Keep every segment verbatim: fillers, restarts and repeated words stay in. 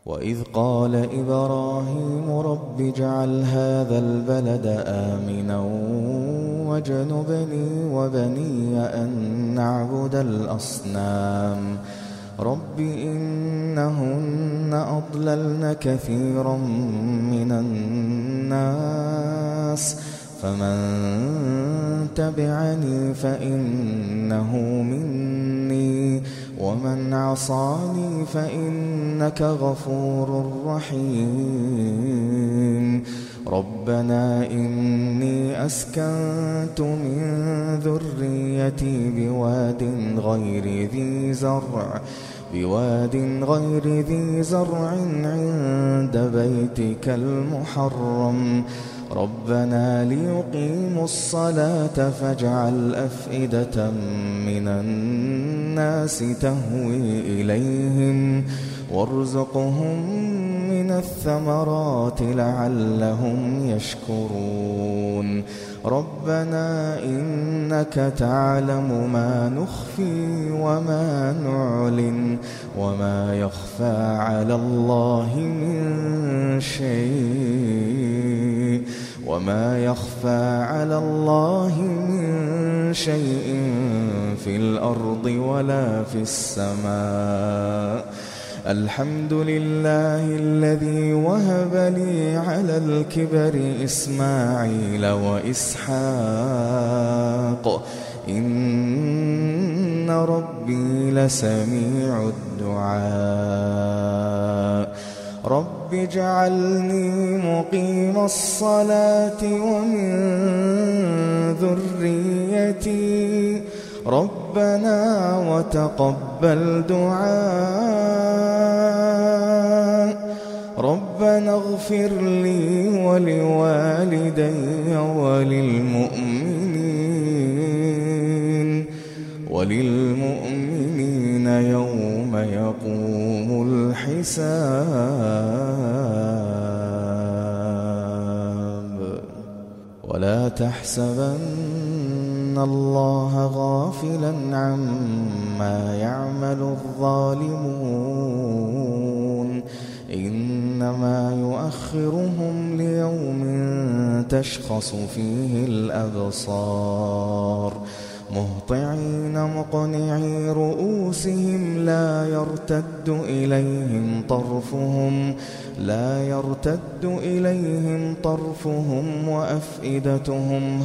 وإذ قال إبراهيم رب اجعل هذا البلد آمنا واجنبني وبني أن نعبد الأصنام رب إنهن أضللن كثيرا من الناس فمن تبعني فإنه مني ومن عصاني فإنك غفور رحيم ربنا إني أسكنت من ذريتي بواد غير ذي زرع بواد غير ذي زرع عند بيتك المحرم ربنا ليقيموا الصلاة فاجعل أفئدة من الناس تهوي إليهم وارزقهم من الثمرات لعلهم يشكرون ربنا إنك تعلم ما نخفي وما نعلن وما يخفى على الله من شيء وما يخفى على الله من شيء في الأرض ولا في السماء الحمد لله الذي وهب لي على الكبر إسماعيل وإسحاق إن ربي لسميع الدعاء رب اجعلني مقيم الصلاة ومن ذريتي ربنا وتقبل دعاء ربنا اغفر لي ولوالدي وللمؤمنين وللمؤمنين يوم يقوم الحساب ولا تحسبن الله غافلا عما يعمل الظالمون إنما يؤخرهم ليوم تشخص فيه الأبصار مهطعين مقنعي رؤوسهم لا يرتد إليهم طرفهم لا يرتد إليهم طرفهم وأفئدتهم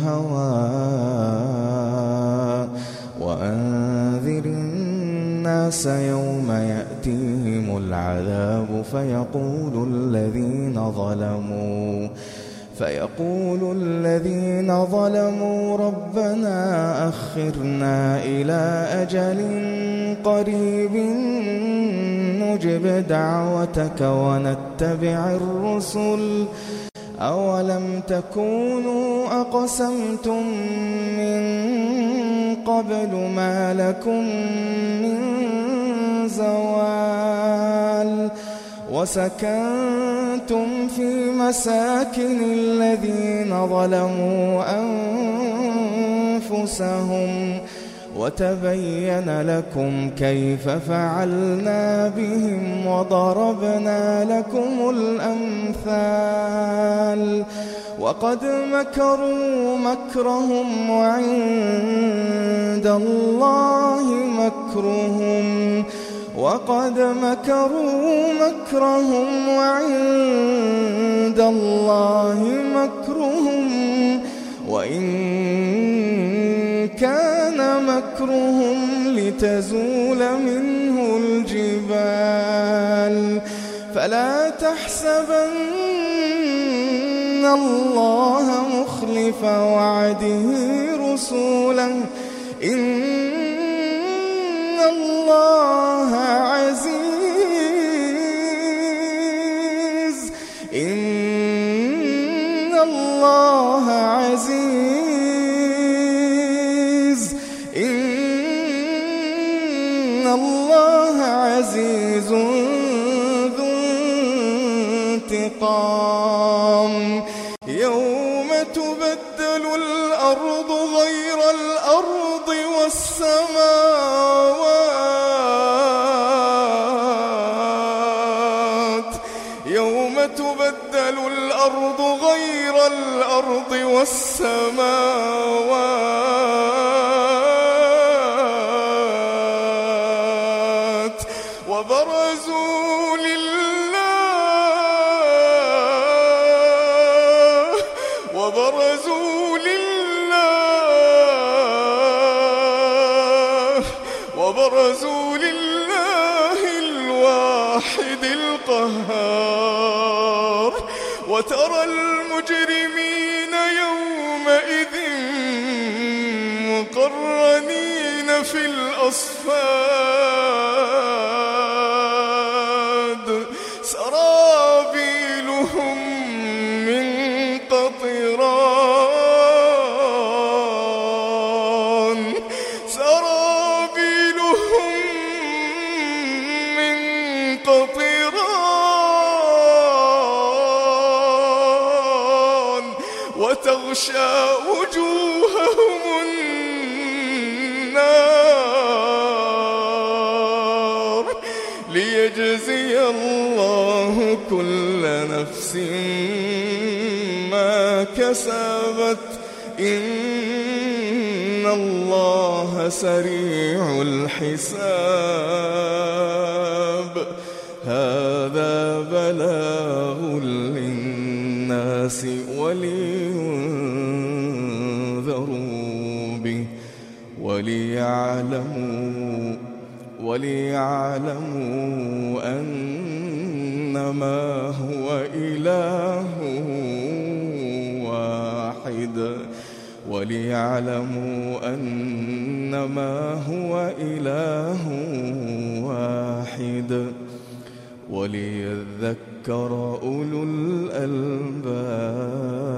هواء وأنذر الناس يوم يأتيهم العذاب فيقول الذين ظلموا فيقول الذين ظلموا ربنا أخرنا إلى أجل قريب نجب دعوتك ونتبع الرسل أولم تكونوا أقسمتم من قبل ما لكم من زوال وسكنتم في مساكن الذين ظلموا أنفسهم وتبين لكم كيف فعلنا بهم وضربنا لكم الأمثال وقد مكروا مكرهم وعند الله مكرهم وقد مكروا مكرهم وعند الله مكرهم وإن كان مكرهم لتزول منه الجبال فلا تحسبن الله مخلف وعده رسوله إن الله عزيز إن الله عزيز إن الله عزيز ذو انتقام يوم تبدل الأرض غير الأرض والسماوات يوم تبدل الأرض غير الأرض والسماوات وبرزوا لله وبرزوا لله وبرزوا لله الواحد القهار وترى المجرمين يومئذ مقرنين في الأصفاد سرابيلهم من قطران سرابيلهم من قطران وتغشى وجوههم النار ليجزي الله كل نفس ما كسبت إن الله سريع الحساب هذا بلاغ للناس ولينذروا به وليعلموا وليعلموا أنما هو إله واحد وليعلموا أنما هو إله واحد وليذكر أولو الألباب.